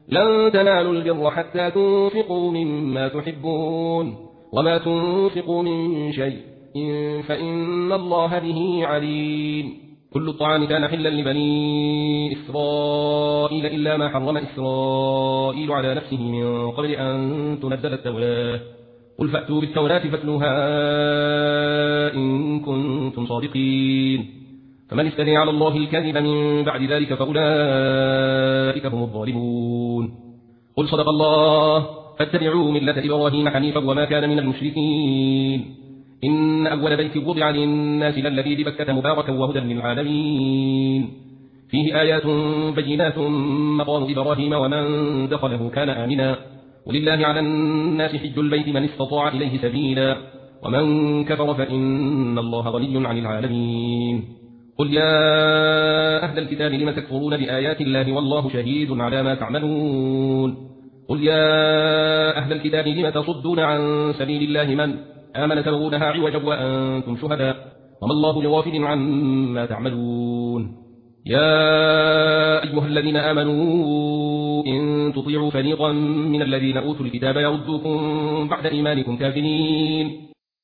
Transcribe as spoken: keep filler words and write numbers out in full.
لن تنالوا البر حتى تنفقوا مما تحبون وما تنفقوا من شيء فإن الله به عليم. كل الطعام كان حلا لبني إسرائيل إلا ما حرم إسرائيل على نفسه من قبل أن تنزل التوراة. قل فأتوا بالتوراة فاتلوها إن كنتم صادقين. فمن افتري على الله الكذب من بعد ذلك فأولئك هم الظالمون. قل صدق الله فاتبعوا ملة إبراهيم حنيفا وما كان من المشركين. إن أول بيت وضع للناس للذي ببكة مباركا وهدى للعالمين فيه آيات بينات مقام إبراهيم ومن دخله كان آمنا ولله على الناس حج البيت من استطاع إليه سبيلا ومن كفر فإن الله غني عن العالمين. قل يا أهل الكتاب لم تكفرون بآيات الله والله شهيد على ما تعملون. قل يا أهل الكتاب لم تصدون عن سبيل الله من آمن تبغونها عوجا وأنتم شهداء وما الله بغافل عما تعملون. يا أيها الذين آمنوا إن تطيعوا فريقا من الذين أوتوا الكتاب يردوكم بعد إيمانكم كافرين